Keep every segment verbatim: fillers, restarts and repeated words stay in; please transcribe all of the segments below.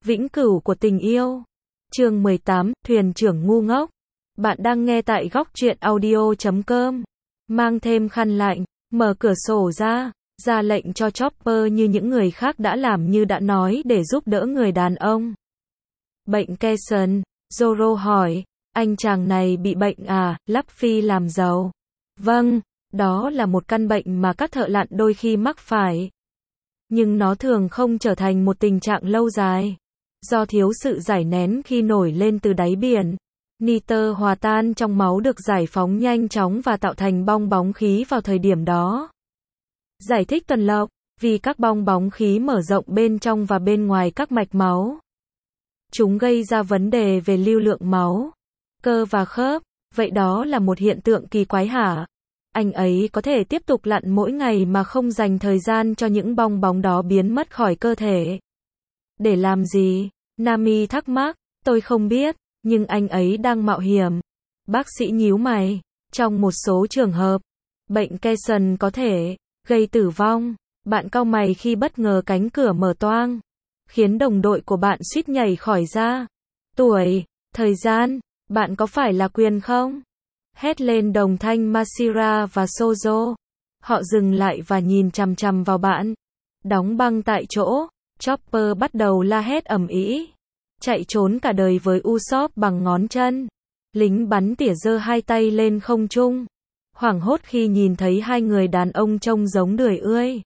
Vĩnh cửu của tình yêu. Chương mười tám, thuyền trưởng ngu ngốc. Bạn đang nghe tại góc truyện audio chấm com. Mang thêm khăn lạnh, mở cửa sổ ra, ra lệnh cho Chopper như những người khác đã làm như đã nói để giúp đỡ người đàn ông. Bệnh Kayson, Zoro hỏi, anh chàng này bị bệnh à? Luffy làm giàu. Vâng, đó là một căn bệnh mà các thợ lặn đôi khi mắc phải. Nhưng nó thường không trở thành một tình trạng lâu dài. Do thiếu sự giải nén khi nổi lên từ đáy biển, nitơ hòa tan trong máu được giải phóng nhanh chóng và tạo thành bong bóng khí vào thời điểm đó. Giải thích tuần lộc, vì các bong bóng khí mở rộng bên trong và bên ngoài các mạch máu. Chúng gây ra vấn đề về lưu lượng máu, cơ và khớp, vậy đó là một hiện tượng kỳ quái hả? Anh ấy có thể tiếp tục lặn mỗi ngày mà không dành thời gian cho những bong bóng đó biến mất khỏi cơ thể. Để làm gì? Nami thắc mắc, tôi không biết, nhưng anh ấy đang mạo hiểm. Bác sĩ nhíu mày, trong một số trường hợp, bệnh Kayson có thể gây tử vong. Bạn cau mày khi bất ngờ cánh cửa mở toang, khiến đồng đội của bạn suýt nhảy khỏi ra. Tuổi, thời gian, bạn có phải là Quyền không? Hét lên đồng thanh Masira và Sozo. Họ dừng lại và nhìn chằm chằm vào bạn. Đóng băng tại chỗ, Chopper bắt đầu la hét ầm ĩ, chạy trốn cả đời với Usopp bằng ngón chân. Lính bắn tỉa giơ hai tay lên không trung, hoảng hốt khi nhìn thấy hai người đàn ông trông giống đười ươi.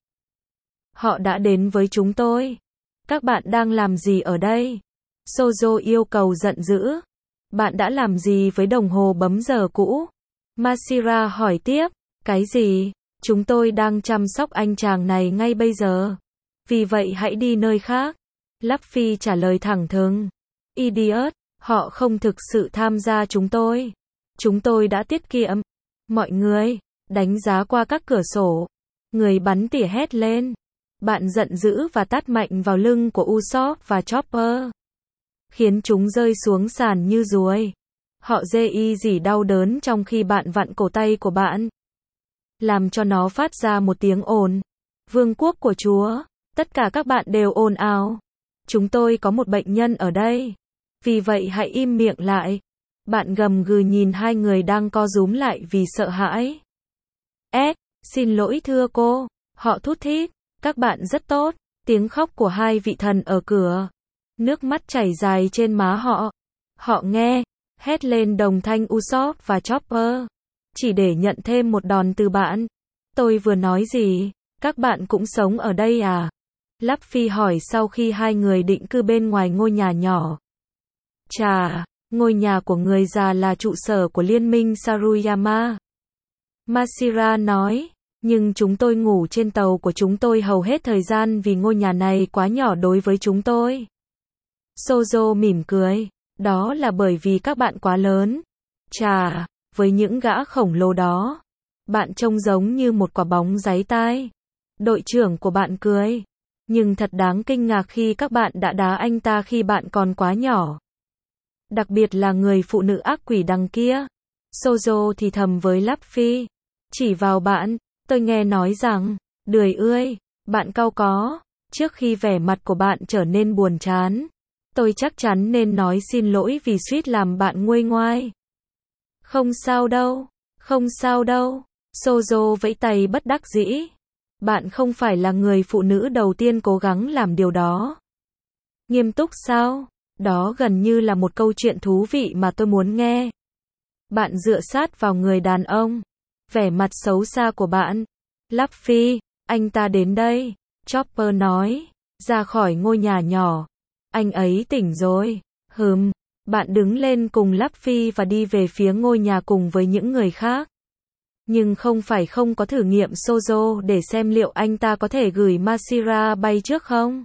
Họ đã đến với chúng tôi. Các bạn đang làm gì ở đây? Sozo yêu cầu giận dữ. Bạn đã làm gì với đồng hồ bấm giờ cũ? Masira hỏi tiếp. Cái gì? Chúng tôi đang chăm sóc anh chàng này ngay bây giờ. Vì vậy hãy đi nơi khác. Luffy trả lời thẳng thừng. Idiot, họ không thực sự tham gia chúng tôi. Chúng tôi đã tiết kiệm. Mọi người, đánh giá qua các cửa sổ. Người bắn tỉa hét lên. Bạn giận dữ và tát mạnh vào lưng của Usopp và Chopper, khiến chúng rơi xuống sàn như ruồi. Họ dê y dỉ đau đớn trong khi bạn vặn cổ tay của bạn, làm cho nó phát ra một tiếng ồn. Vương quốc của Chúa, tất cả các bạn đều ồn ào. Chúng tôi có một bệnh nhân ở đây. Vì vậy hãy im miệng lại. Bạn gầm gừ nhìn hai người đang co rúm lại vì sợ hãi. Ed, xin lỗi thưa cô. Họ thút thít. Các bạn rất tốt. Tiếng khóc của hai vị thần ở cửa. Nước mắt chảy dài trên má họ. Họ nghe, hét lên đồng thanh Usopp và Chopper, chỉ để nhận thêm một đòn từ bạn. Tôi vừa nói gì? Các bạn cũng sống ở đây à? Luffy hỏi sau khi hai người định cư bên ngoài ngôi nhà nhỏ. Chà, ngôi nhà của người già là trụ sở của liên minh Saruyama. Masira nói, nhưng chúng tôi ngủ trên tàu của chúng tôi hầu hết thời gian vì ngôi nhà này quá nhỏ đối với chúng tôi. Sozo mỉm cười, đó là bởi vì các bạn quá lớn. Chà, với những gã khổng lồ đó, bạn trông giống như một quả bóng giấy tai. Đội trưởng của bạn cười, nhưng thật đáng kinh ngạc khi các bạn đã đá anh ta khi bạn còn quá nhỏ. Đặc biệt là người phụ nữ ác quỷ đằng kia. Sozo thì thầm với Luffy, chỉ vào bạn, tôi nghe nói rằng, đười ươi, bạn cau có, trước khi vẻ mặt của bạn trở nên buồn chán. Tôi chắc chắn nên nói xin lỗi vì suýt làm bạn nguôi ngoai. Không sao đâu, không sao đâu. Sozo vẫy tay bất đắc dĩ. Bạn không phải là người phụ nữ đầu tiên cố gắng làm điều đó. Nghiêm túc sao? Đó gần như là một câu chuyện thú vị mà tôi muốn nghe. Bạn dựa sát vào người đàn ông. Vẻ mặt xấu xa của bạn. Luffy, anh ta đến đây. Chopper nói, ra khỏi ngôi nhà nhỏ. Anh ấy tỉnh rồi. Hừm, bạn đứng lên cùng Luffy và đi về phía ngôi nhà cùng với những người khác. Nhưng không phải không có thử nghiệm Sozo để xem liệu anh ta có thể gửi Masira bay trước không?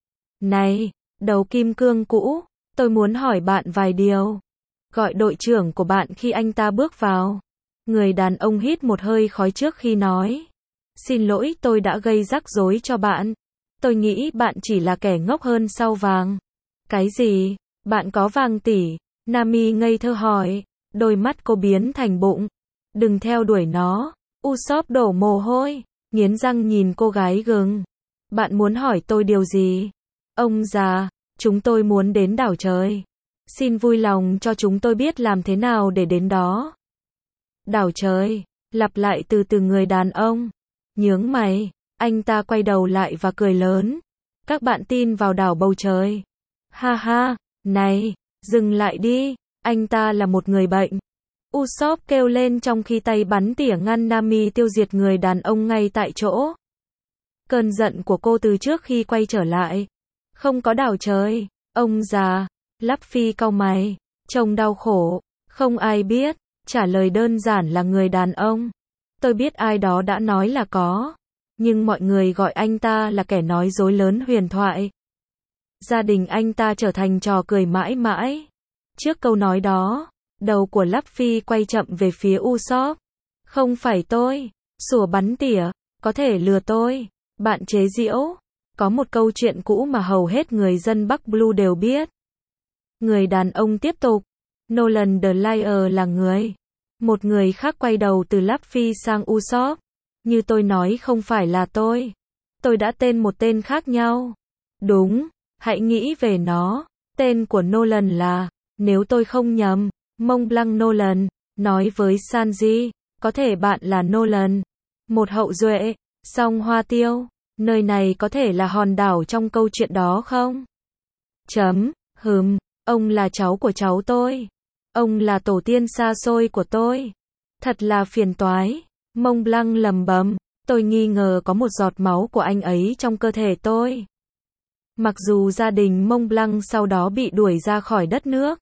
Này, đầu kim cương cũ, tôi muốn hỏi bạn vài điều. Gọi đội trưởng của bạn khi anh ta bước vào. Người đàn ông hít một hơi khói trước khi nói. Xin lỗi tôi đã gây rắc rối cho bạn. Tôi nghĩ bạn chỉ là kẻ ngốc hơn sao vàng. Cái gì? Bạn có vàng tỷ? Nami ngây thơ hỏi. Đôi mắt cô biến thành bụng. Đừng theo đuổi nó. Usopp đổ mồ hôi, nghiến răng nhìn cô gái gừng. Bạn muốn hỏi tôi điều gì? Ông già, Chúng tôi muốn đến đảo trời. Xin vui lòng cho chúng tôi biết làm thế nào để đến đó. Đảo trời, lặp lại từ từ người đàn ông. Nhướng mày, anh ta quay đầu lại và cười lớn. Các bạn tin vào đảo bầu trời. Ha ha, này, dừng lại đi, anh ta là một người bệnh. Usopp kêu lên trong khi tay bắn tỉa ngăn Nami tiêu diệt người đàn ông ngay tại chỗ. Cơn giận của cô từ trước khi quay trở lại. Không có đảo trời, ông già. Luffy cau mày, trông đau khổ. Không ai biết, trả lời đơn giản là người đàn ông. Tôi biết ai đó đã nói là có. Nhưng mọi người gọi anh ta là kẻ nói dối lớn huyền thoại. Gia đình anh ta trở thành trò cười mãi mãi. Trước câu nói đó, đầu của Luffy quay chậm về phía Usopp. Không phải tôi, sủa bắn tỉa, có thể lừa tôi. Bạn chế giễu. Có một câu chuyện cũ mà hầu hết người dân Bắc Blue đều biết. Người đàn ông tiếp tục. Nolan the Liar là người. Một người khác quay đầu từ Luffy sang Usopp. Như tôi nói không phải là tôi. Tôi đã tên một tên khác nhau. Đúng, hãy nghĩ về nó. Tên của Nolan là, nếu tôi không nhầm, Mont Blanc Nolan, nói với Sanji, có thể bạn là Nolan. Một hậu duệ, song hoa tiêu, nơi này có thể là hòn đảo trong câu chuyện đó không? Chấm, hừm, ông là cháu của cháu tôi. Ông là tổ tiên xa xôi của tôi. Thật là phiền toái. Mont Blanc lầm bầm, tôi nghi ngờ có một giọt máu của anh ấy trong cơ thể tôi. Mặc dù gia đình Mont Blanc sau đó bị đuổi ra khỏi đất nước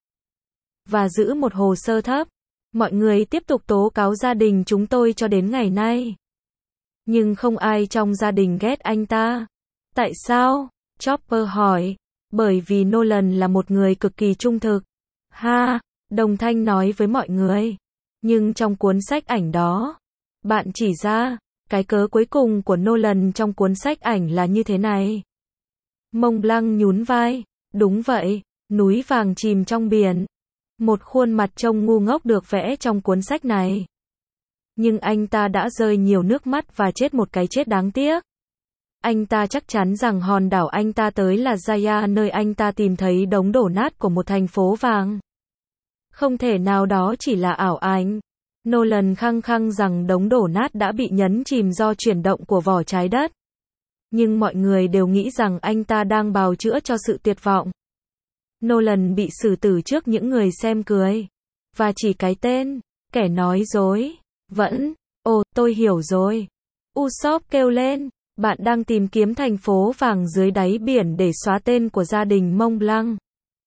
và giữ một hồ sơ thấp, mọi người tiếp tục tố cáo gia đình chúng tôi cho đến ngày nay. Nhưng không ai trong gia đình ghét anh ta. Tại sao? Chopper hỏi. Bởi vì Nolan là một người cực kỳ trung thực. Ha, Đồng Thanh nói với mọi người. Nhưng trong cuốn sách ảnh đó, bạn chỉ ra, cái cớ cuối cùng của Nolan trong cuốn sách ảnh là như thế này. Mont Blanc nhún vai. Đúng vậy, núi vàng chìm trong biển. Một khuôn mặt trông ngu ngốc được vẽ trong cuốn sách này. Nhưng anh ta đã rơi nhiều nước mắt và chết một cái chết đáng tiếc. Anh ta chắc chắn rằng hòn đảo anh ta tới là Jaya, nơi anh ta tìm thấy đống đổ nát của một thành phố vàng. Không thể nào đó chỉ là ảo ảnh. Nolan khăng khăng rằng đống đổ nát đã bị nhấn chìm do chuyển động của vỏ trái đất. Nhưng mọi người đều nghĩ rằng anh ta đang bào chữa cho sự tuyệt vọng. Nolan bị xử tử trước những người xem cười. Và chỉ cái tên, kẻ nói dối, vẫn, ồ, tôi hiểu rồi. Usopp kêu lên, bạn đang tìm kiếm thành phố vàng dưới đáy biển để xóa tên của gia đình Mont Blanc.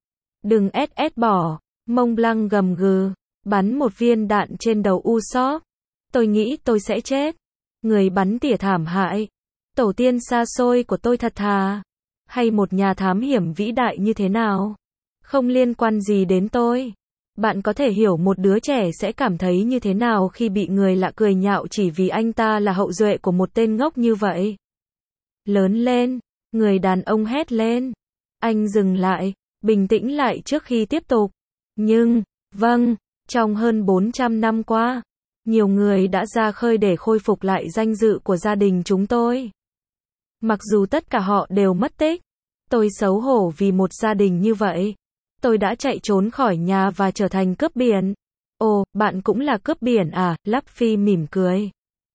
Đừng ét ét bỏ, Mont Blanc gầm gừ, bắn một viên đạn trên đầu Usopp. Tôi nghĩ tôi sẽ chết. Người bắn tỉa thảm hại. Tổ tiên xa xôi của tôi thật thà. Hay một nhà thám hiểm vĩ đại như thế nào. Không liên quan gì đến tôi. Bạn có thể hiểu một đứa trẻ sẽ cảm thấy như thế nào khi bị người lạ cười nhạo chỉ vì anh ta là hậu duệ của một tên ngốc như vậy. Lớn lên, người đàn ông hét lên. Anh dừng lại, bình tĩnh lại trước khi tiếp tục. Nhưng, vâng, trong hơn bốn trăm năm qua, nhiều người đã ra khơi để khôi phục lại danh dự của gia đình chúng tôi. Mặc dù tất cả họ đều mất tích, tôi xấu hổ vì một gia đình như vậy. Tôi đã chạy trốn khỏi nhà và trở thành cướp biển. Ồ, bạn cũng là cướp biển à? Luffy mỉm cười.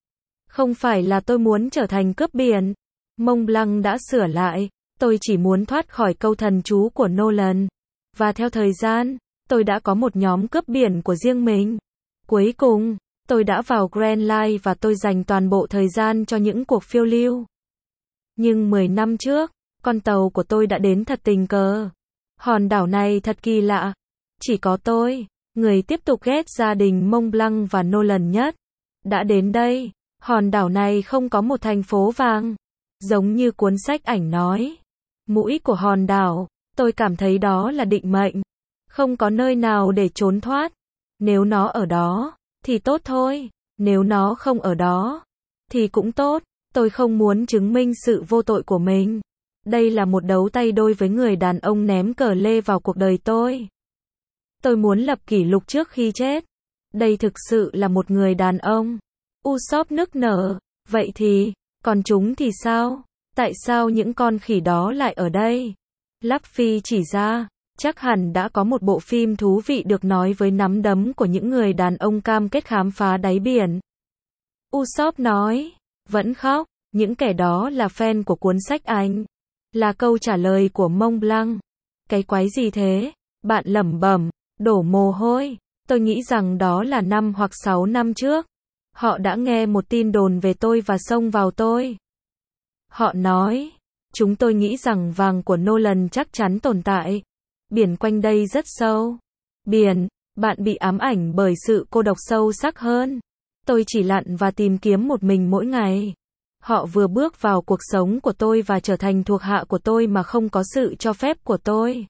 Không phải là tôi muốn trở thành cướp biển. Mont Blanc đã sửa lại. Tôi chỉ muốn thoát khỏi câu thần chú của Nolan. Và theo thời gian, tôi đã có một nhóm cướp biển của riêng mình. Cuối cùng, tôi đã vào Grand Line và tôi dành toàn bộ thời gian cho những cuộc phiêu lưu. Nhưng mười năm trước, con tàu của tôi đã đến thật tình cờ. Hòn đảo này thật kỳ lạ. Chỉ có tôi, người tiếp tục ghét gia đình Mont Blanc và Nolan nhất, đã đến đây. Hòn đảo này không có một thành phố vàng. Giống như cuốn sách ảnh nói. Mũi của hòn đảo, tôi cảm thấy đó là định mệnh. Không có nơi nào để trốn thoát. Nếu nó ở đó, thì tốt thôi. Nếu nó không ở đó, thì cũng tốt. Tôi không muốn chứng minh sự vô tội của mình. Đây là một đấu tay đôi với người đàn ông ném cờ lê vào cuộc đời tôi. Tôi muốn lập kỷ lục trước khi chết. Đây thực sự là một người đàn ông. Usopp nức nở. Vậy thì, còn chúng thì sao? Tại sao những con khỉ đó lại ở đây? Luffy chỉ ra, chắc hẳn đã có một bộ phim thú vị được nói với nắm đấm của những người đàn ông cam kết khám phá đáy biển. Usopp nói, vẫn khóc, những kẻ đó là fan của cuốn sách anh. Là câu trả lời của Mont Blanc. Cái quái gì thế? Bạn lẩm bẩm, đổ mồ hôi. Tôi nghĩ rằng đó là năm hoặc sáu năm trước. Họ đã nghe một tin đồn về tôi và xông vào tôi. Họ nói, chúng tôi nghĩ rằng vàng của Nolan chắc chắn tồn tại. Biển quanh đây rất sâu. Biển, bạn bị ám ảnh bởi sự cô độc sâu sắc hơn. Tôi chỉ lặn và tìm kiếm một mình mỗi ngày. Họ vừa bước vào cuộc sống của tôi và trở thành thuộc hạ của tôi mà không có sự cho phép của tôi.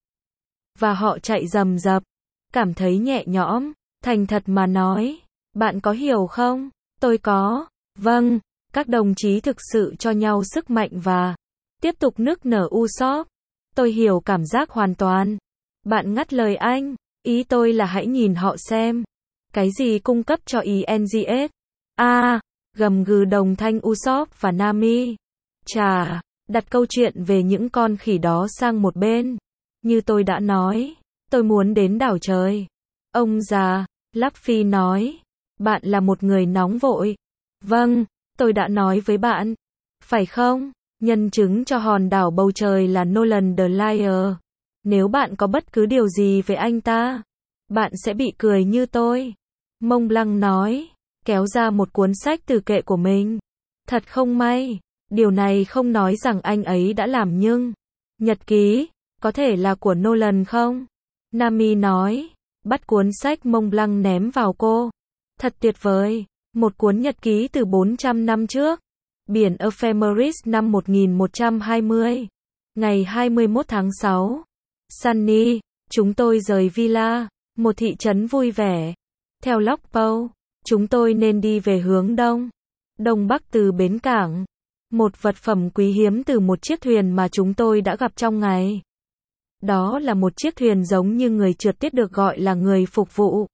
Và họ chạy rầm rập. Cảm thấy nhẹ nhõm. Thành thật mà nói. Bạn có hiểu không? Tôi có. Vâng. Các đồng chí thực sự cho nhau sức mạnh và tiếp tục nức nở Usopp. Tôi hiểu cảm giác hoàn toàn. Bạn ngắt lời anh. Ý tôi là hãy nhìn họ xem. Cái gì cung cấp cho i en giê ét? À, gầm gừ đồng thanh Usopp và Nami. Chà, đặt câu chuyện về những con khỉ đó sang một bên. Như tôi đã nói, tôi muốn đến đảo trời. Ông già, Luffy nói. Bạn là một người nóng vội. Vâng, tôi đã nói với bạn. Phải không? Nhân chứng cho hòn đảo bầu trời là Nolan the Liar. Nếu bạn có bất cứ điều gì về anh ta, bạn sẽ bị cười như tôi. Mont Blanc nói, kéo ra một cuốn sách từ kệ của mình. Thật không may, điều này không nói rằng anh ấy đã làm nhưng nhật ký, có thể là của Nolan không? Nami nói, bắt cuốn sách Mont Blanc ném vào cô. Thật tuyệt vời, một cuốn nhật ký từ bốn trăm năm trước. Biển Ephemeris năm một nghìn một trăm hai mươi. Ngày hai mươi mốt tháng sáu. Sunny, chúng tôi rời Villa, một thị trấn vui vẻ. Theo Lockpow, chúng tôi nên đi về hướng đông. Đông bắc từ bến cảng. Một vật phẩm quý hiếm từ một chiếc thuyền mà chúng tôi đã gặp trong ngày. Đó là một chiếc thuyền giống như người trượt tuyết được gọi là người phục vụ.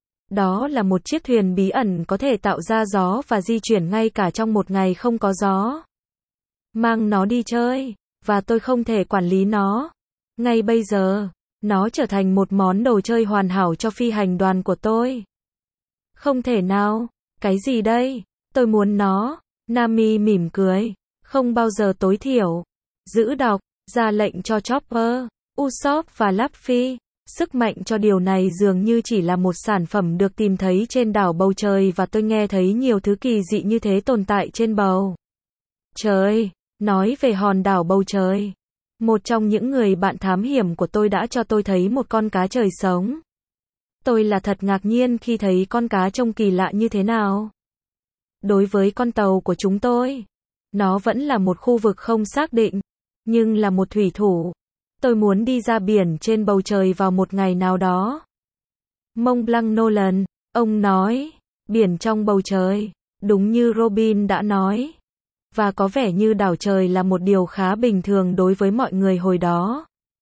Đó là một chiếc thuyền bí ẩn có thể tạo ra gió và di chuyển ngay cả trong một ngày không có gió. Mang nó đi chơi, và tôi không thể quản lý nó. Ngay bây giờ, nó trở thành một món đồ chơi hoàn hảo cho phi hành đoàn của tôi. Không thể nào, cái gì đây? Tôi muốn nó. Nami mỉm cười. Không bao giờ tối thiểu. Giữ đọc, ra lệnh cho Chopper, Usopp và Luffy. Sức mạnh cho điều này dường như chỉ là một sản phẩm được tìm thấy trên đảo bầu trời và tôi nghe thấy nhiều thứ kỳ dị như thế tồn tại trên bầu trời. Nói về hòn đảo bầu trời. Một trong những người bạn thám hiểm của tôi đã cho tôi thấy một con cá trời sống. Tôi là thật ngạc nhiên khi thấy con cá trông kỳ lạ như thế nào. Đối với con tàu của chúng tôi, nó vẫn là một khu vực không xác định, nhưng là một thủy thủ. Tôi muốn đi ra biển trên bầu trời vào một ngày nào đó. Mont Blanc Nolan, ông nói, biển trong bầu trời, đúng như Robin đã nói. Và có vẻ như đảo trời là một điều khá bình thường đối với mọi người hồi đó.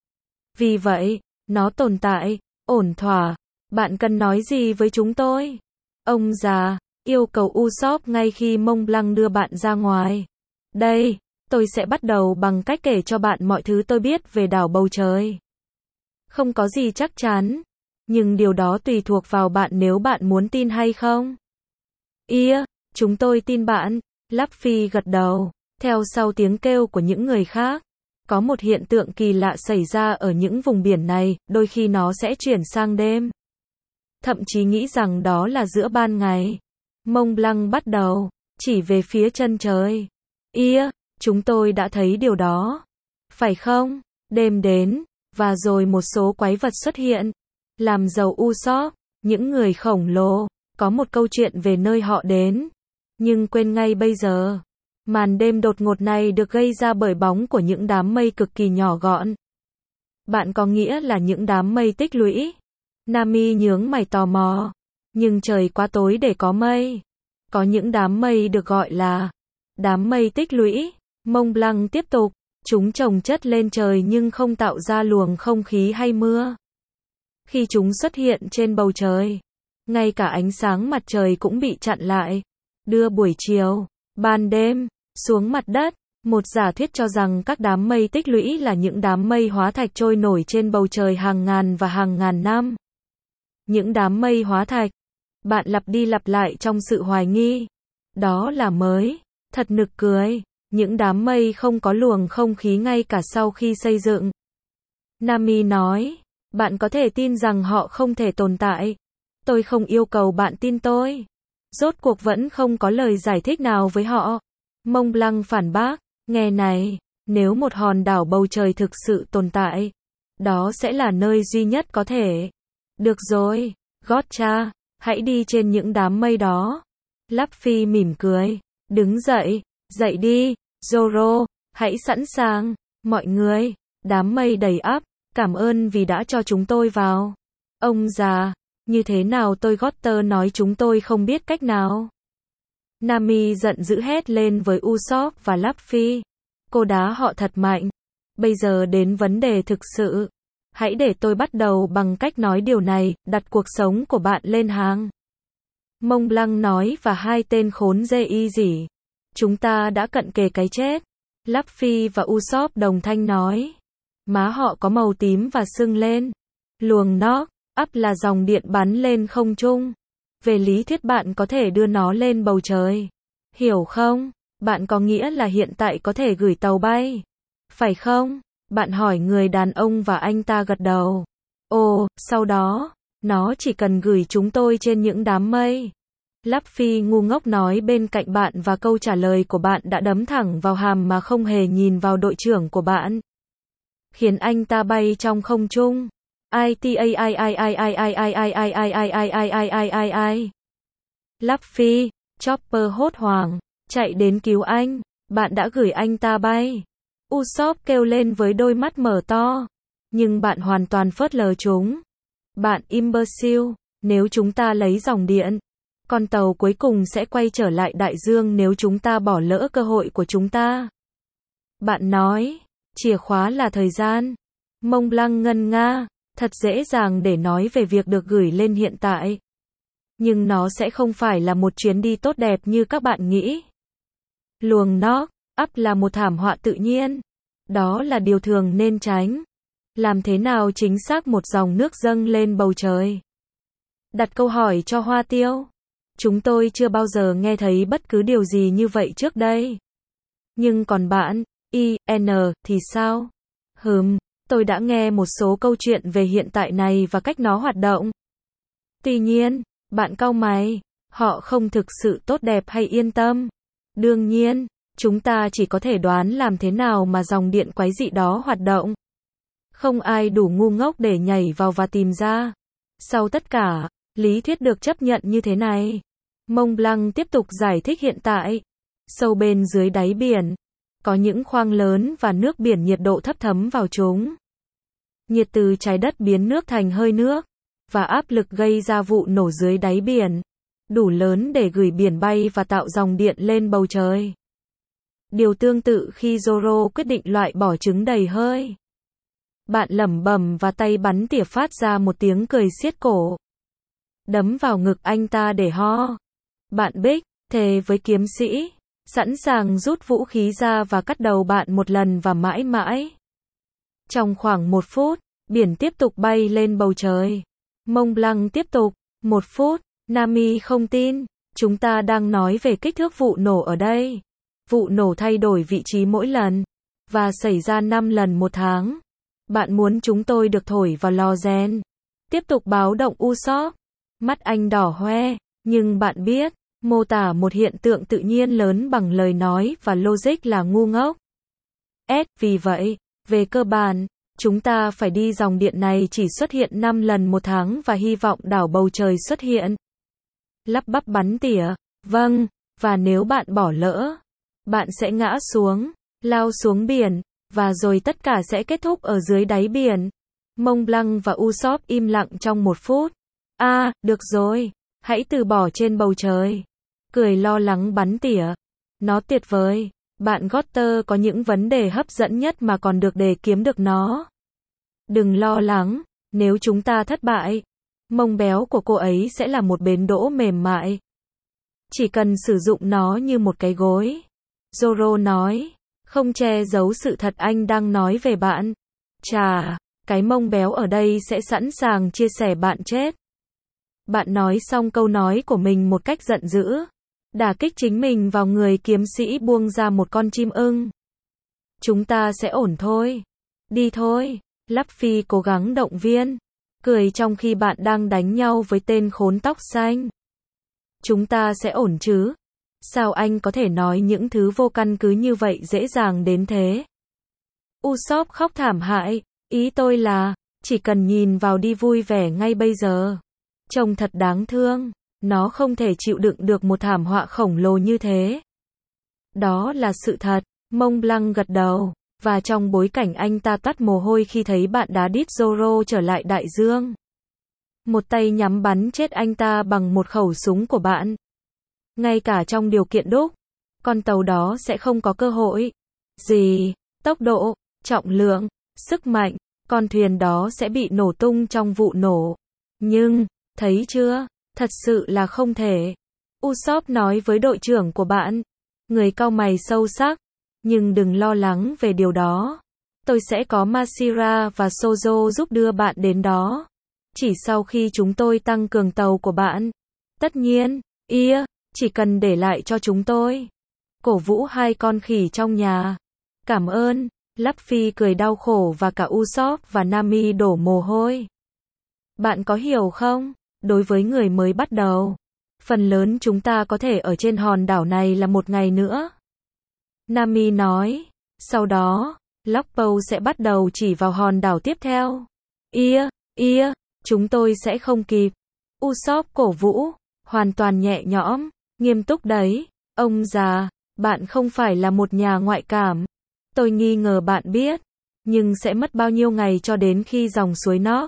Vì vậy, nó tồn tại, ổn thỏa. Bạn cần nói gì với chúng tôi? Ông già, yêu cầu Usopp ngay khi Mont Blanc đưa bạn ra ngoài. Đây, tôi sẽ bắt đầu bằng cách kể cho bạn mọi thứ tôi biết về đảo bầu trời. Không có gì chắc chắn, nhưng điều đó tùy thuộc vào bạn nếu bạn muốn tin hay không. Yeah, chúng tôi tin bạn. Luffy gật đầu, theo sau tiếng kêu của những người khác. Có một hiện tượng kỳ lạ xảy ra ở những vùng biển này, đôi khi nó sẽ chuyển sang đêm. Thậm chí nghĩ rằng đó là giữa ban ngày. Mont Blanc bắt đầu, chỉ về phía chân trời. Yeah, chúng tôi đã thấy điều đó. Phải không? Đêm đến, và rồi một số quái vật xuất hiện. Làm giàu Usopp, những người khổng lồ, có một câu chuyện về nơi họ đến. Nhưng quên ngay bây giờ. Màn đêm đột ngột này được gây ra bởi bóng của những đám mây cực kỳ nhỏ gọn. Bạn có nghĩa là những đám mây tích lũy? Nami nhướng mày tò mò. Nhưng trời quá tối để có mây. Có những đám mây được gọi là đám mây tích lũy. Mont Blanc tiếp tục. Chúng chồng chất lên trời nhưng không tạo ra luồng không khí hay mưa. Khi chúng xuất hiện trên bầu trời, ngay cả ánh sáng mặt trời cũng bị chặn lại. Đưa buổi chiều, ban đêm, xuống mặt đất, Một giả thuyết cho rằng các đám mây tích lũy là những đám mây hóa thạch trôi nổi trên bầu trời hàng ngàn và hàng ngàn năm. Những đám mây hóa thạch. Bạn lặp đi lặp lại trong sự hoài nghi. Đó là mới. Thật nực cười. Những đám mây không có luồng không khí ngay cả sau khi xây dựng. Nami nói. Bạn có thể tin rằng họ không thể tồn tại. Tôi không yêu cầu bạn tin tôi. Rốt cuộc vẫn không có lời giải thích nào với họ. Mông Blanc phản bác. Nghe này, nếu một hòn đảo bầu trời thực sự tồn tại, đó sẽ là nơi duy nhất có thể. Được rồi, Gotcha, hãy đi trên những đám mây đó. Luffy mỉm cười. Đứng dậy, dậy đi, Zoro, hãy sẵn sàng. Mọi người, đám mây đầy ắp, cảm ơn vì đã cho chúng tôi vào. Ông già, như thế nào tôi Gotter nói chúng tôi không biết cách nào. Nami giận dữ hét lên với Usopp và Luffy. Cô đá họ thật mạnh. Bây giờ đến vấn đề thực sự. Hãy để tôi bắt đầu bằng cách nói điều này, đặt cuộc sống của bạn lên hàng. Mông Blanc nói và hai tên khốn dê y gì. Chúng ta đã cận kề cái chết. Luffy và Usopp đồng thanh nói. Má họ có màu tím và sưng lên. Luồng knock up là dòng điện bắn lên không trung. Về lý thuyết bạn có thể đưa nó lên bầu trời. Hiểu không? Bạn có nghĩa là hiện tại có thể gửi tàu bay. Phải không? Bạn hỏi người đàn ông và anh ta gật đầu. Ồ, sau đó, nó chỉ cần gửi chúng tôi trên những đám mây. Luffy ngu ngốc nói bên cạnh bạn và câu trả lời của bạn đã đấm thẳng vào hàm mà không hề nhìn vào đội trưởng của bạn. Khiến anh ta bay trong không trung. I T A I I I I I I I I I I I I I I I I. Luffy, Chopper hốt hoảng, chạy đến cứu anh, bạn đã gửi anh ta bay. Usopp kêu lên với đôi mắt mở to, nhưng bạn hoàn toàn phớt lờ chúng. Bạn imbecile, nếu chúng ta lấy dòng điện, con tàu cuối cùng sẽ quay trở lại đại dương nếu chúng ta bỏ lỡ cơ hội của chúng ta. Bạn nói, chìa khóa là thời gian. Mông Blanc ngân nga. Thật dễ dàng để nói về việc được gửi lên hiện tại. Nhưng nó sẽ không phải là một chuyến đi tốt đẹp như các bạn nghĩ. Luồng knock up là một thảm họa tự nhiên. Đó là điều thường nên tránh. Làm thế nào chính xác một dòng nước dâng lên bầu trời? Đặt câu hỏi cho Hoa Tiêu. Chúng tôi chưa bao giờ nghe thấy bất cứ điều gì như vậy trước đây. Nhưng còn bạn, I N, thì sao? Hừm. Tôi đã nghe một số câu chuyện về hiện tại này và cách nó hoạt động. Tuy nhiên, bạn cau mày, họ không thực sự tốt đẹp hay yên tâm. Đương nhiên, chúng ta chỉ có thể đoán làm thế nào mà dòng điện quái dị đó hoạt động. Không ai đủ ngu ngốc để nhảy vào và tìm ra. Sau tất cả, lý thuyết được chấp nhận như thế này. Mông Blanc tiếp tục giải thích hiện tại. Sâu bên dưới đáy biển. Có những khoang lớn và nước biển nhiệt độ thấp thấm vào chúng. Nhiệt từ trái đất biến nước thành hơi nước, và áp lực gây ra vụ nổ dưới đáy biển, đủ lớn để gửi biển bay và tạo dòng điện lên bầu trời. Điều tương tự khi Zoro quyết định loại bỏ trứng đầy hơi. Bạn lẩm bẩm và tay bắn tỉa phát ra một tiếng cười xiết cổ. Đấm vào ngực anh ta để ho. Bạn Bích, thề với kiếm sĩ. Sẵn sàng rút vũ khí ra và cắt đầu bạn một lần và mãi mãi. Trong khoảng một phút, biển tiếp tục bay lên bầu trời. Mông Blanc tiếp tục. Một phút, Nami không tin. Chúng ta đang nói về kích thước vụ nổ ở đây. Vụ nổ thay đổi vị trí mỗi lần. Và xảy ra năm lần một tháng. Bạn muốn chúng tôi được thổi vào lò rèn. Tiếp tục báo động Usopp. Mắt anh đỏ hoe. Nhưng bạn biết, mô tả một hiện tượng tự nhiên lớn bằng lời nói và logic là ngu ngốc. S. Vì vậy, về cơ bản, chúng ta phải đi dòng điện này chỉ xuất hiện năm lần một tháng và hy vọng đảo bầu trời xuất hiện. Lắp bắp bắn tỉa. Vâng, và nếu bạn bỏ lỡ, bạn sẽ ngã xuống, lao xuống biển, và rồi tất cả sẽ kết thúc ở dưới đáy biển. Mông Blanc và Usopp im lặng trong một phút. A, à, được rồi, hãy từ bỏ trên bầu trời. Cười lo lắng bắn tỉa. Nó tuyệt vời. Bạn Gotter có những vấn đề hấp dẫn nhất mà còn được để kiếm được nó. Đừng lo lắng, nếu chúng ta thất bại, mông béo của cô ấy sẽ là một bến đỗ mềm mại. Chỉ cần sử dụng nó như một cái gối. Zoro nói, Không che giấu sự thật anh đang nói về bạn. Chà, cái mông béo ở đây sẽ sẵn sàng chia sẻ bạn chết. Bạn nói xong câu nói của mình một cách giận dữ. Đả kích chính mình vào người kiếm sĩ buông ra một con chim ưng. Chúng ta sẽ ổn thôi. Đi thôi. Luffy cố gắng động viên. Cười trong khi bạn đang đánh nhau với tên khốn tóc xanh. Chúng ta sẽ ổn chứ? Sao anh có thể nói những thứ vô căn cứ như vậy dễ dàng đến thế? Usopp khóc thảm hại. Ý tôi là, chỉ cần nhìn vào đi vui vẻ ngay bây giờ. Trông thật đáng thương. Nó không thể chịu đựng được một thảm họa khổng lồ như thế. Đó là sự thật. Mông Blanc gật đầu. Và trong bối cảnh anh ta toát mồ hôi khi thấy bạn đá đít Zoro trở lại đại dương. Một tay nhắm bắn chết anh ta bằng một khẩu súng của bạn. Ngay cả trong điều kiện đúc, con tàu đó sẽ không có cơ hội. Gì? Tốc độ, trọng lượng, sức mạnh, con thuyền đó sẽ bị nổ tung trong vụ nổ. Nhưng, thấy chưa? Thật sự là không thể. Usopp nói với đội trưởng của bạn. Người cau mày sâu sắc. Nhưng đừng lo lắng về điều đó. Tôi sẽ có Masira và Sojo giúp đưa bạn đến đó. Chỉ sau khi chúng tôi tăng cường tàu của bạn. Tất nhiên, ia, chỉ cần để lại cho chúng tôi. Cổ vũ hai con khỉ trong nhà. Cảm ơn. Luffy cười đau khổ và cả Usopp và Nami đổ mồ hôi. Bạn có hiểu không? Đối với người mới bắt đầu, phần lớn chúng ta có thể ở trên hòn đảo này là một ngày nữa. Nami nói. Sau đó, Locpo sẽ bắt đầu chỉ vào hòn đảo tiếp theo. Ia, ia, chúng tôi sẽ không kịp. Usopp cổ vũ, hoàn toàn nhẹ nhõm, nghiêm túc đấy. Ông già, bạn không phải là một nhà ngoại cảm. Tôi nghi ngờ bạn biết. Nhưng sẽ mất bao nhiêu ngày cho đến khi dòng suối Nok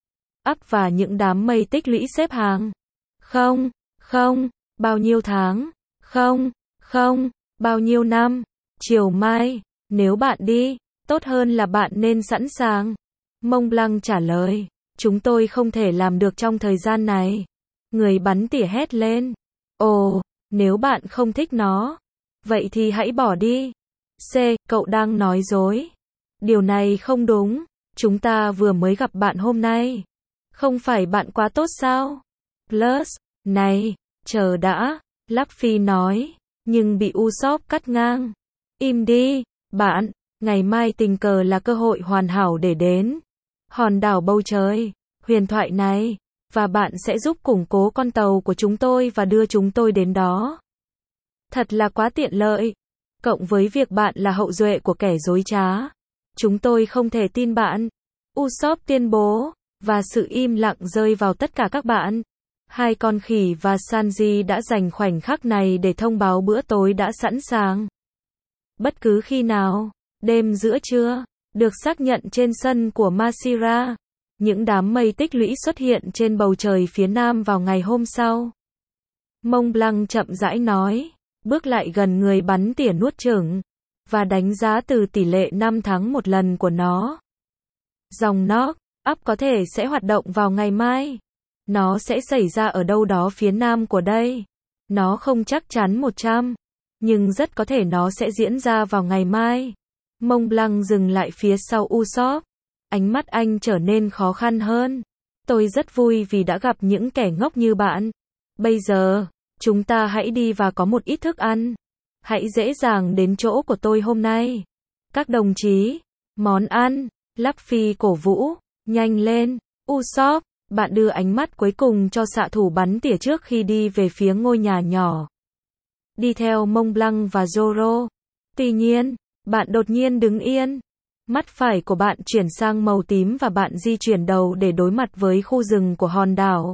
ấp và những đám mây tích lũy xếp hàng? Không, không, bao nhiêu tháng? Không, không, bao nhiêu năm? Chiều mai, nếu bạn đi, tốt hơn là bạn nên sẵn sàng. Mông Blanc trả lời, chúng tôi không thể làm được trong thời gian này. Người bắn tỉa hét lên. Ồ, nếu bạn không thích nó, vậy thì hãy bỏ đi. C, cậu đang nói dối. Điều này không đúng. Chúng ta vừa mới gặp bạn hôm nay. Không phải bạn quá tốt sao? Plus, này, chờ đã, Luffy nói, nhưng bị Usopp cắt ngang. Im đi, bạn, ngày mai tình cờ là cơ hội hoàn hảo để đến hòn đảo bầu trời, huyền thoại này, và bạn sẽ giúp củng cố con tàu của chúng tôi và đưa chúng tôi đến đó. Thật là quá tiện lợi. Cộng với việc bạn là hậu duệ của kẻ dối trá. Chúng tôi không thể tin bạn. Usopp tuyên bố. Và sự im lặng rơi vào tất cả các bạn. Hai con khỉ và Sanji đã dành khoảnh khắc này để thông báo bữa tối đã sẵn sàng. Bất cứ khi nào, đêm giữa trưa, được xác nhận trên sân của Masira. Những đám mây tích lũy xuất hiện trên bầu trời phía nam vào ngày hôm sau. Mông Blanc chậm rãi nói, bước lại gần người bắn tỉa nuốt chửng, và đánh giá từ tỷ lệ năm tháng một lần của nó. Dòng Nok ấp có thể sẽ hoạt động vào ngày mai. Nó sẽ xảy ra ở đâu đó phía nam của đây. Nó không chắc chắn một trăm, nhưng rất có thể nó sẽ diễn ra vào ngày mai. Mông Blanc dừng lại phía sau Usopp. Ánh mắt anh trở nên khó khăn hơn. Tôi rất vui vì đã gặp những kẻ ngốc như bạn. Bây giờ, chúng ta hãy đi và có một ít thức ăn. Hãy dễ dàng đến chỗ của tôi hôm nay. Các đồng chí, món ăn. Luffy cổ vũ. Nhanh lên, Usopp, bạn đưa ánh mắt cuối cùng cho xạ thủ bắn tỉa trước khi đi về phía ngôi nhà nhỏ. Đi theo Mông Blanc và Zoro. Tuy nhiên, bạn đột nhiên đứng yên. Mắt phải của bạn chuyển sang màu tím và bạn di chuyển đầu để đối mặt với khu rừng của hòn đảo.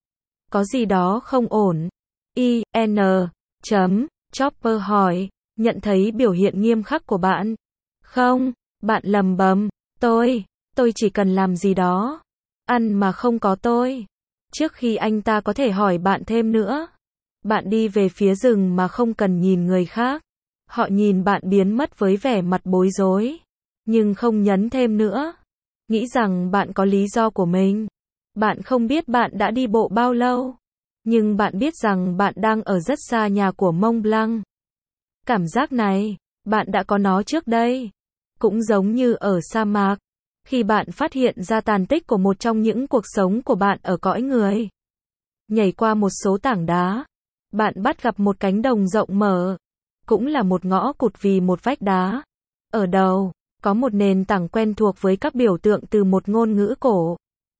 Có gì đó không ổn. I N. Chấm. Chopper hỏi, nhận thấy biểu hiện nghiêm khắc của bạn. Không, bạn lầm bầm, tôi, tôi chỉ cần làm gì đó. Ăn mà không có tôi. Trước khi anh ta có thể hỏi bạn thêm nữa. Bạn đi về phía rừng mà không cần nhìn người khác. Họ nhìn bạn biến mất với vẻ mặt bối rối. Nhưng không nhấn thêm nữa. Nghĩ rằng bạn có lý do của mình. Bạn không biết bạn đã đi bộ bao lâu. Nhưng bạn biết rằng bạn đang ở rất xa nhà của Mông Blanc. Cảm giác này, Bạn đã có nó trước đây. Cũng giống như ở sa mạc, khi bạn phát hiện ra tàn tích của một trong những cuộc sống của bạn ở cõi người. Nhảy qua một số tảng đá, bạn bắt gặp một cánh đồng rộng mở, cũng là một ngõ cụt vì một vách đá. Ở đầu, có một nền tảng quen thuộc với các biểu tượng từ một ngôn ngữ cổ.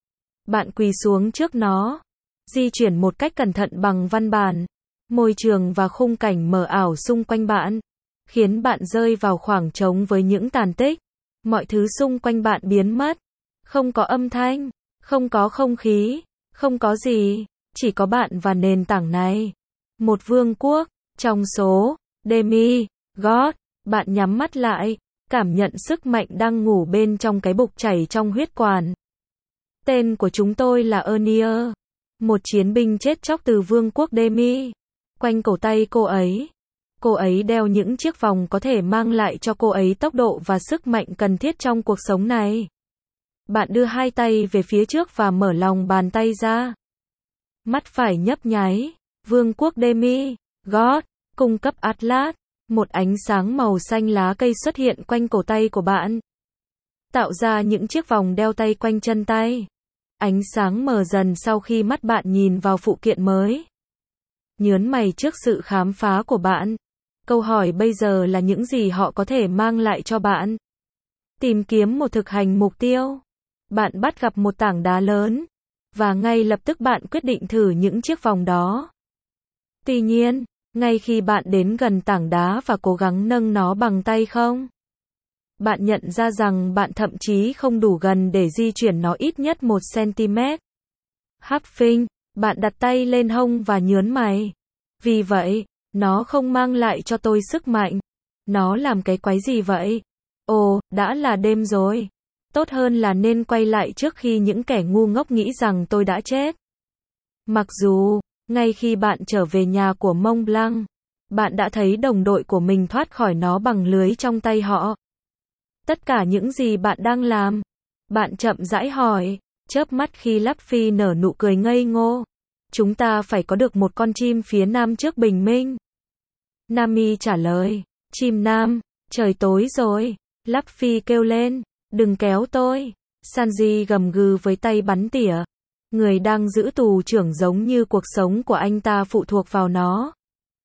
Bạn quỳ xuống trước nó, di chuyển một cách cẩn thận bằng văn bản, môi trường và khung cảnh mờ ảo xung quanh bạn, khiến bạn rơi vào khoảng trống với những tàn tích. Mọi thứ xung quanh bạn biến mất. Không có âm thanh, không có không khí, không có gì, chỉ có bạn và nền tảng này. Một vương quốc, trong số, Demi, God, bạn nhắm mắt lại, cảm nhận sức mạnh đang ngủ bên trong cái bục chảy trong huyết quản. Tên của chúng tôi là Ernier, một chiến binh chết chóc từ vương quốc Demi. Quanh cổ tay cô ấy, cô ấy đeo những chiếc vòng có thể mang lại cho cô ấy tốc độ và sức mạnh cần thiết trong cuộc sống này. Bạn đưa hai tay về phía trước và mở lòng bàn tay ra. Mắt phải nhấp nháy. Vương quốc Demi, God, cung cấp Atlas. Một ánh sáng màu xanh lá cây xuất hiện quanh cổ tay của bạn, tạo ra những chiếc vòng đeo tay quanh chân tay. Ánh sáng mờ dần sau khi mắt bạn nhìn vào phụ kiện mới. Nhớn mày trước sự khám phá của bạn. Câu hỏi bây giờ là những gì họ có thể mang lại cho bạn. Tìm kiếm một thực hành mục tiêu. Bạn bắt gặp một tảng đá lớn, và ngay lập tức bạn quyết định thử những chiếc vòng đó. Tuy nhiên, ngay khi bạn đến gần tảng đá và cố gắng nâng nó bằng tay không, bạn nhận ra rằng bạn thậm chí không đủ gần để di chuyển nó ít nhất một xăng-ti-mét. Huffing, bạn đặt tay lên hông và nhớn mày. Vì vậy, nó không mang lại cho tôi sức mạnh. Nó làm cái quái gì vậy? Ồ, đã là đêm rồi. Tốt hơn là nên quay lại trước khi những kẻ ngu ngốc nghĩ rằng tôi đã chết. Mặc dù, ngay khi bạn trở về nhà của Mont Blanc, bạn đã thấy đồng đội của mình thoát khỏi nó bằng lưới trong tay họ. Tất cả những gì bạn đang làm? Bạn chậm rãi hỏi, chớp mắt khi Luffy nở nụ cười ngây ngô. Chúng ta phải có được một con chim phía nam trước bình minh. Nami trả lời, chim nam, trời tối rồi. Luffy kêu lên, đừng kéo tôi. Sanji gầm gừ với tay bắn tỉa. Người đang giữ tù trưởng giống như cuộc sống của anh ta phụ thuộc vào nó.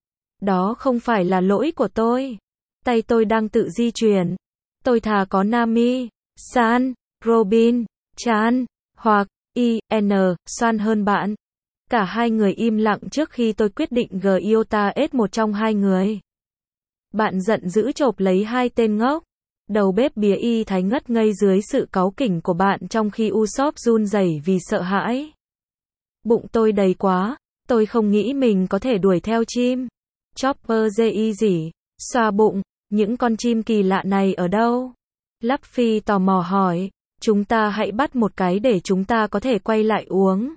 Đó không phải là lỗi của tôi. Tay tôi đang tự di chuyển. Tôi thà có Nami, San, Robin, Chan, hoặc I N, Swan hơn bạn. Cả hai người im lặng trước khi tôi quyết định Gyota ết một trong hai người. Bạn giận dữ chộp lấy hai tên ngốc. Đầu bếp bía y thái ngất ngây dưới sự cáu kỉnh của bạn trong khi Usopp run rẩy vì sợ hãi. Bụng tôi đầy quá, tôi không nghĩ mình có thể đuổi theo chim. Chopper J gì, xoa bụng, những con chim kỳ lạ này ở đâu? Luffy tò mò hỏi, chúng ta hãy bắt một cái để chúng ta có thể quay lại uống.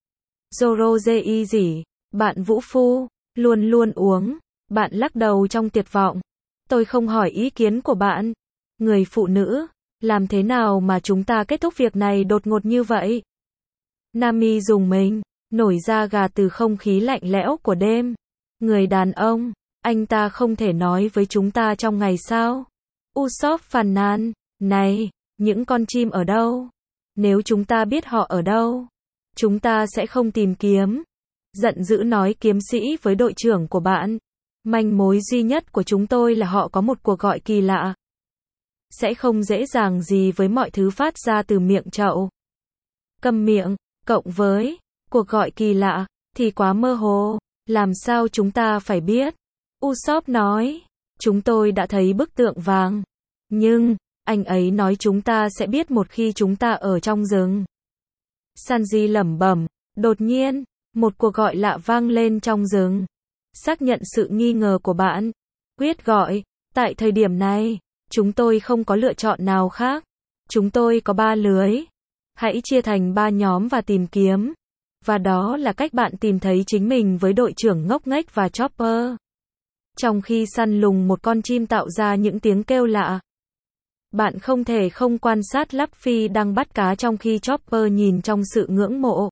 Zoro J gì, bạn vũ phu, luôn luôn uống. Bạn lắc đầu trong tuyệt vọng. Tôi không hỏi ý kiến của bạn. Người phụ nữ, làm thế nào mà chúng ta kết thúc việc này đột ngột như vậy? Nami dùng mình, nổi da gà từ không khí lạnh lẽo của đêm. Người đàn ông, anh ta không thể nói với chúng ta trong ngày sao? Usopp phàn nàn, này, những con chim ở đâu? Nếu chúng ta biết họ ở đâu, chúng ta sẽ không tìm kiếm. Giận dữ nói kiếm sĩ với đội trưởng của bạn. Manh mối duy nhất của chúng tôi là họ có một cuộc gọi kỳ lạ. Sẽ không dễ dàng gì với mọi thứ phát ra từ miệng chậu. Câm miệng, cộng với cuộc gọi kỳ lạ, thì quá mơ hồ. Làm sao chúng ta phải biết? Usopp nói, chúng tôi đã thấy bức tượng vàng. Nhưng, anh ấy nói chúng ta sẽ biết một khi chúng ta ở trong rừng. Sanji lẩm bẩm, đột nhiên, một cuộc gọi lạ vang lên trong rừng. Xác nhận sự nghi ngờ của bạn. Quyết gọi, tại thời điểm này, chúng tôi không có lựa chọn nào khác. Chúng tôi có ba lưới. Hãy chia thành ba nhóm và tìm kiếm. Và đó là cách bạn tìm thấy chính mình với đội trưởng ngốc nghếch và Chopper. Trong khi săn lùng một con chim tạo ra những tiếng kêu lạ, bạn không thể không quan sát Luffy đang bắt cá trong khi Chopper nhìn trong sự ngưỡng mộ.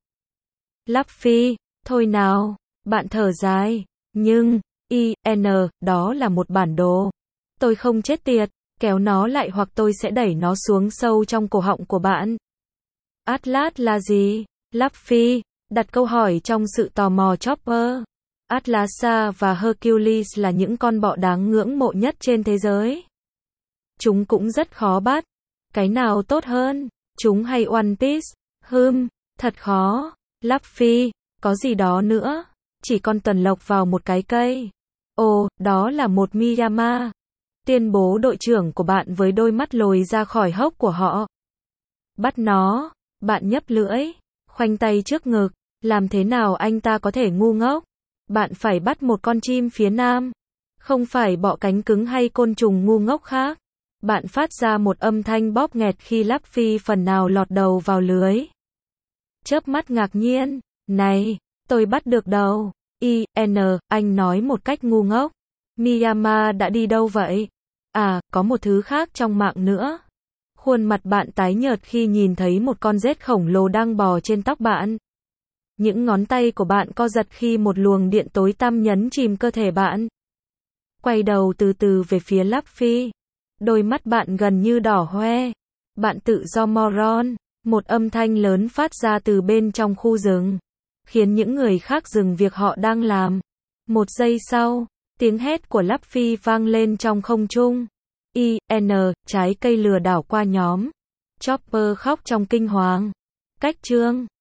Luffy, thôi nào, bạn thở dài. Nhưng, I N, đó là một bản đồ. Tôi không chết tiệt, kéo nó lại hoặc tôi sẽ đẩy nó xuống sâu trong cổ họng của bạn. Atlas là gì? Luffy đặt câu hỏi trong sự tò mò Chopper. Atlasa và Hercules là những con bọ đáng ngưỡng mộ nhất trên thế giới. Chúng cũng rất khó bắt. Cái nào tốt hơn? Chúng hay One Piece? Hừm, thật khó. Luffy, có gì đó nữa? Chỉ con tuần lộc vào một cái cây. Ồ, đó là một Miyama. Tuyên bố đội trưởng của bạn với đôi mắt lồi ra khỏi hốc của họ. Bắt nó. Bạn nhấp lưỡi, khoanh tay trước ngực. Làm thế nào anh ta có thể ngu ngốc? Bạn phải bắt một con chim phía nam. Không phải bọ cánh cứng hay côn trùng ngu ngốc khác. Bạn phát ra một âm thanh bóp nghẹt khi Luffy phần nào lọt đầu vào lưới. Chớp mắt ngạc nhiên. Này, tôi bắt được đầu. I, N, anh nói một cách ngu ngốc. Miyama đã đi đâu vậy? À, có một thứ khác trong mạng nữa. Khuôn mặt bạn tái nhợt khi nhìn thấy một con rết khổng lồ đang bò trên tóc bạn. Những ngón tay của bạn co giật khi một luồng điện tối tăm nhấn chìm cơ thể bạn. Quay đầu từ từ về phía Luffy. Đôi mắt bạn gần như đỏ hoe. Bạn tự do moron. Một âm thanh lớn phát ra từ bên trong khu rừng, khiến những người khác dừng việc họ đang làm. Một giây sau, tiếng hét của Luffy vang lên trong không trung. I, N, trái cây lừa đảo qua nhóm. Chopper khóc trong kinh hoàng. Cách chương